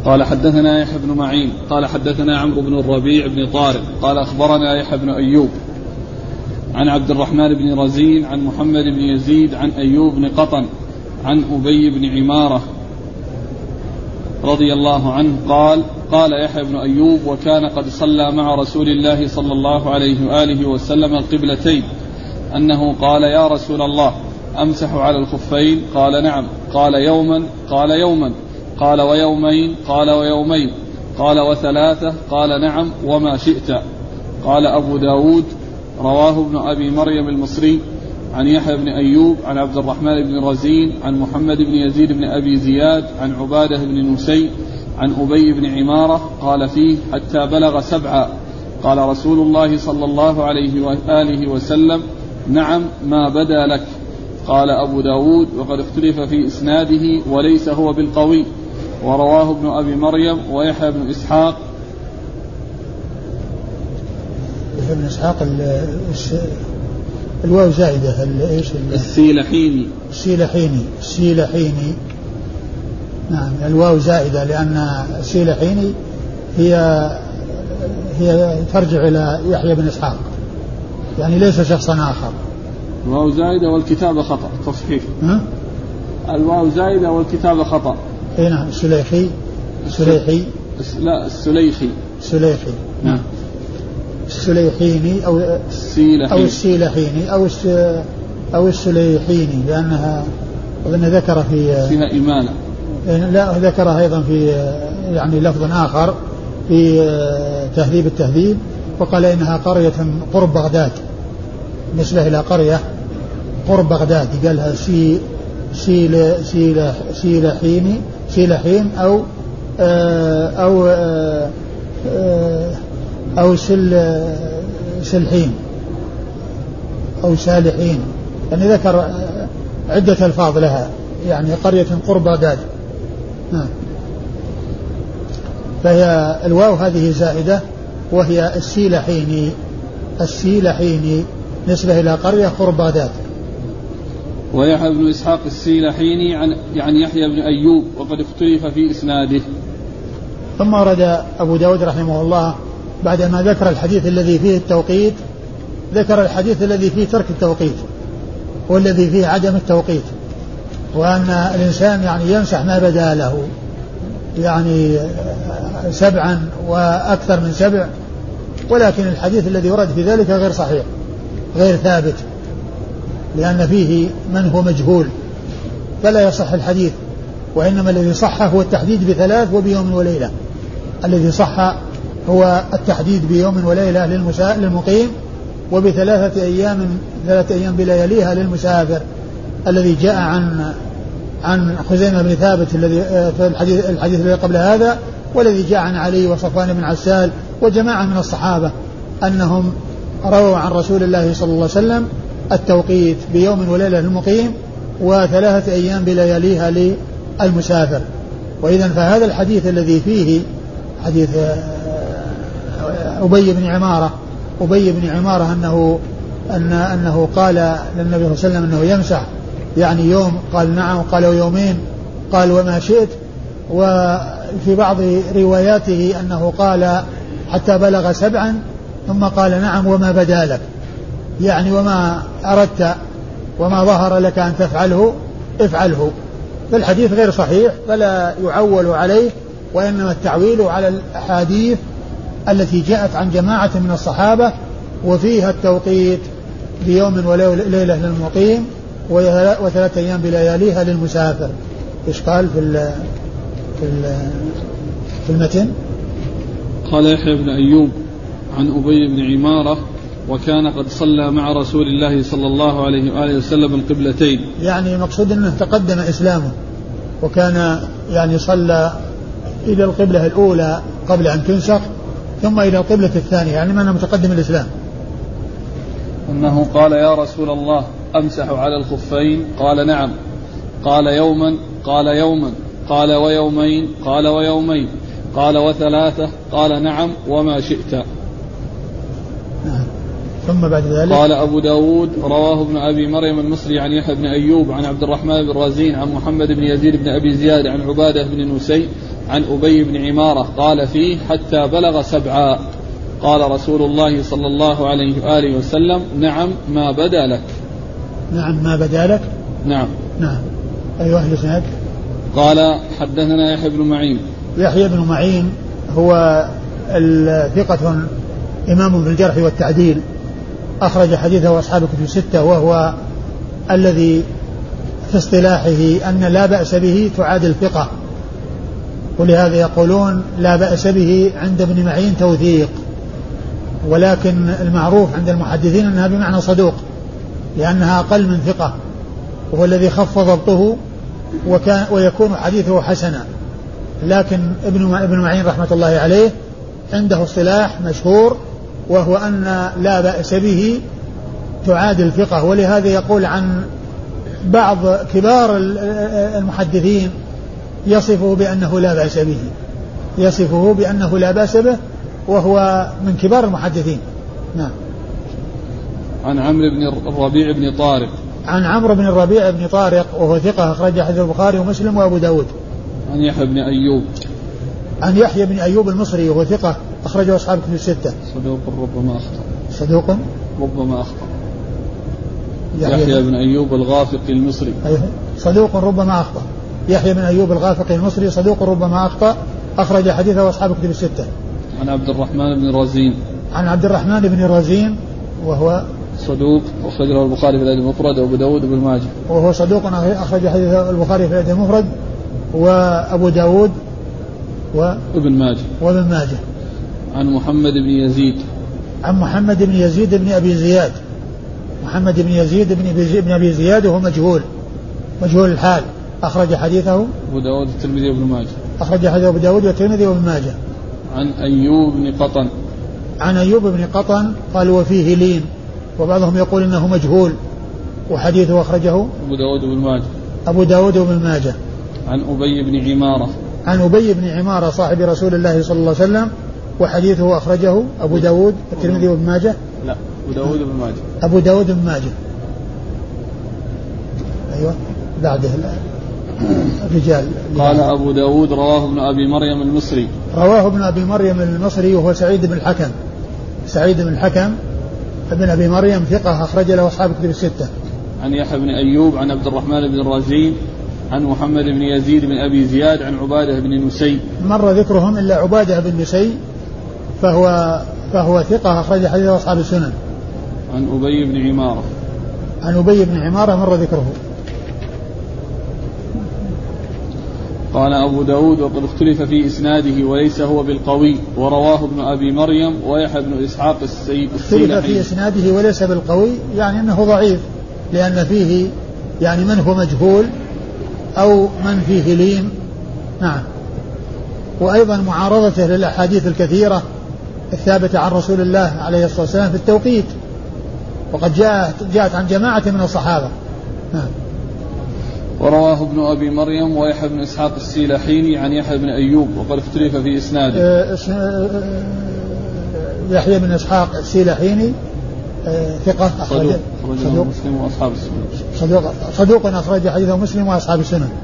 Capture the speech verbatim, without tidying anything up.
قال حدثنا يحيى بن معين قال حدثنا عمرو بن الربيع بن طارق قال أخبرنا يحيى بن أيوب عن عبد الرحمن بن رزين عن محمد بن يزيد عن أيوب بن قطن عن أبي بن عمارة رضي الله عنه قال قال يحيى بن أيوب وكان قد صلى مع رسول الله صلى الله عليه وآله وسلم القبلتين أنه قال يا رسول الله أمسح على الخفين؟ قال نعم. قال يوما؟ قال يوما. قال ويومين؟ قال ويومين. قال وثلاثة؟ قال نعم وما شئت. قال أبو داود رواه ابن أبي مريم المصري عن يحيى بن أيوب عن عبد الرحمن بن رزين عن محمد بن يزيد بن أبي زياد عن عبادة بن نسي عن أبي بن عمارة قال فيه حتى بلغ سبعا. قال رسول الله صلى الله عليه وآله وسلم نعم ما بدا لك. قال أبو داود وقد اختلف في إسناده وليس هو بالقوي، ورواه ابن أبي مريم ويحيى بن إسحاق ابن إسحاق الواو زائدة ايش السيلحيني السيلحيني السيلحيني نعم الواو زائدة لأن السيلحيني هي هي ترجع إلى يحيى بن إسحاق، يعني ليس شخصا آخر. الواو زائدة والكتابة خطأ تصحيح. ها؟ الواو زائدة والكتابة خطأ. اي نعم السليحي السليحي لا السليخي السليحي نعم السليحيني أو السيلحيني أو السيلحيني أو أو السليحيني لأنها أظن ذكر في فيها إمالة. لا ذكرها أيضا في يعني لفظ آخر في تهذيب التهذيب وقال إنها قرية قرب بغداد، نسبة إلى قرية قرب بغداد، قالها سي سيل سيل سيلحيني سيلحين أو أو أو سل سلحين أو سالحين، يعني ذكر عدة ألفاظ لها، يعني قرية قرب بغداد. فهي الواو هذه زائدة وهي السيلحيني السيلحيني نسبة إلى قرية قرب بغداد. ويحيى بن إسحاق السيلحيني عن يعني يحيى بن أيوب وقد اختلف في إسناده. ثم ورد أبو داود رحمه الله بعدما ذكر الحديث الذي فيه التوقيت ذكر الحديث الذي فيه ترك التوقيت والذي فيه عدم التوقيت، وأن الإنسان يعني يمسح ما بدا له، يعني سبعا وأكثر من سبع، ولكن الحديث الذي ورد في ذلك غير صحيح غير ثابت، لأن فيه من هو مجهول فلا يصح الحديث، وإنما الذي صح هو التحديد بثلاث وبيوم وليلة. الذي صح هو التحديد بيوم وليلة للمقيم وبثلاثة أيام ثلاثة أيام بلياليها للمسافر، الذي جاء عن عن خزيمة بن ثابت الذي في الحديث, الحديث الذي قبل هذا، والذي جاء عن علي وصفوان بن عسال وجماعة من الصحابة أنهم رووا عن رسول الله صلى الله عليه وسلم التوقيت بيوم وليلة للمقيم وثلاثة أيام بلياليها للمسافر. وإذا فهذا الحديث الذي فيه حديث أبي بن عمارة أبي بن عمارة أنه أن أنه قال للنبي صلى الله عليه وسلم أنه يمسح يعني يوم، قال نعم، قال يومين، قال وما شئت. وفي بعض رواياته أنه قال حتى بلغ سبعا ثم قال نعم وما بدا لك، يعني وما أردت وما ظهر لك أن تفعله افعله. فالحديث غير صحيح فلا يعول عليه، وإنما التعويل على الأحاديث التي جاءت عن جماعة من الصحابة وفيها التوقيت بيوم وليلة للمقيم وثلاثة أيام بلياليها للمسافر. إيش قال في ال في ال في المتن؟ قال يحيى بن أيوب عن أبي بن عمارة وكان قد صلى مع رسول الله صلى الله عليه وآله وسلم القبلتين، يعني مقصود أنه تقدم إسلامه وكان يعني صلى إلى القبلة الأولى قبل أن تنسخ ثم إلى القبلة الثانية، يعني من متقدم الإسلام. أنه قال يا رسول الله أمسح على الخفين؟ قال نعم. قال يوما؟ قال يوما. قال ويومين؟ قال ويومين. قال وثلاثة؟ قال نعم وما شئت. نعم. ثم بعد ذلك قال أبو داود رواه ابن أبي مريم المصري عن يحيى بن أيوب عن عبد الرحمن بن رزين عن محمد بن يزيد بن أبي زياد عن عبادة بن نسي عن أبي بن عمارة قال فيه حتى بلغ سبعا قال رسول الله صلى الله عليه وآله وسلم نعم ما بدا لك. نعم ما بدا لك. نعم. نعم. أيها الإسناد. قال حدثنا يحيى بن معين. يحيى بن معين هو ثقة إمام في الجرح والتعديل أخرج حديثه أصحاب الكتب الستة، وهو الذي في اصطلاحه أن لا بأس به تعادل الثقة، ولهذا يقولون لا بأس به عند ابن معين توثيق، ولكن المعروف عند المحدثين أنها بمعنى صدوق لأنها أقل من ثقة، وهو الذي خف ضبطه وكان ويكون حديثه حسنا. لكن ابن ابن معين رحمة الله عليه عنده اصطلاح مشهور وهو أن لا بأس به تعادل الثقة، ولهذا يقول عن بعض كبار المحدثين يصفه بأنه لا بأس به، يصفه بأنه لا بأس به وهو من كبار المحدثين. نعم. عن عمرو بن الربيع بن طارق. عن عمرو بن الربيع بن طارق وهو ثقة أخرج حديث البخاري ومسلم وأبو داود. عن يحيى بن أيوب. عن يحيى بن أيوب المصري وهو ثقة أخرجه أصحاب الكتب الستة. صدوق ربما أخطأ. صدوق ربما أخطأ. يحيى بن أيوب الغافقي المصري. أيوه. صدوق ربما أخطأ. يحيى بن أيوب الغافقي المصري صدوق ربما أخطأ أخرج حديثه أصحاب الكتب الستة. عن عبد الرحمن بن رزين. عن عبد الرحمن بن رزين وهو صدوق أخرج له البخاري في الأدب المفرد وأبو داود وابن ماجه. وهو صدوق أخرج حديثه البخاري في الأدب المفرد وأبو داود وابن ماجه. وابن ماجه. عن محمد بن يزيد. عن محمد بن يزيد بن أبي زياد. محمد بن يزيد بن أبي زياد وهو مجهول مجهول الحال أخرج حديثه أبو داود والترمذي وابن ماجه. أخرج حديث أبو داود والترمذي وابن ماجه. عن أيوب بن قطن. عن أيوب بن قطن قال وفيه لين، وبعضهم يقول إنه مجهول، وحديثه أخرجه أبو داود وابن ماجه. أبو داود وابن ماجه. عن أبي بن عمارة. عن أبي بن عمارة صاحب رسول الله صلى الله عليه وسلم وحديثه أخرجه أبو داود والترمذي وابن ماجه. لا أبو داود وابن ماجه. أبو داود وابن ماجه. أيوة بعده الرجال. قال أبو داود رواه ابن أبي مريم المصري. رواه ابن أبي مريم المصري وهو سعيد بن الحكم. سعيد بن الحكم ابن أبي مريم ثقة أخرج له أصحاب الكتب الستة. عن يحيى بن أيوب عن عبد الرحمن بن الرازين عن محمد بن يزيد بن أبي زياد عن عبادة بن نسي. مر ذكرهم إلا عبادة بن نسي فهو فهو ثقة أخرج حديث أصحاب السنن. عن أبي بن عمارة. عن أبي بن عمارة مر ذكره. قال أبو داود وقد اختلف في إسناده وليس هو بالقوي ورواه ابن أبي مريم ويحيى بن إسحاق السيد. اختلف في إسناده وليس بالقوي يعني أنه ضعيف، لأن فيه يعني من هو مجهول أو من فيه لين. نعم. وأيضا معارضته للأحاديث الكثيرة الثابتة عن رسول الله عليه الصلاة والسلام في التوقيت، وقد جاءت, جاءت عن جماعة من الصحابة. نعم. ورواه ابن أبي مريم ويحيى بن إسحاق السيلحيني عن يحيى بن أيوب وقد اختلف في إسناده. يحيى بن إسحاق السيلحيني ثقة أخرج صدوق مسلم وأصحاب السنن. صدوق صدوق أخرج حديثه مسلم وأصحاب السنن.